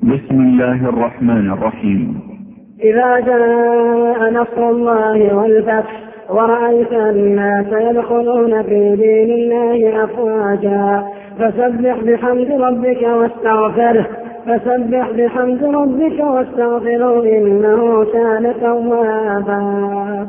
بسم الله الرحمن الرحيم. إذا جاء نصر الله والفتح ورأيت الناس يدخلون في دين الله أفواجا فسبح بحمد ربك واستغفره إنه كان توابا.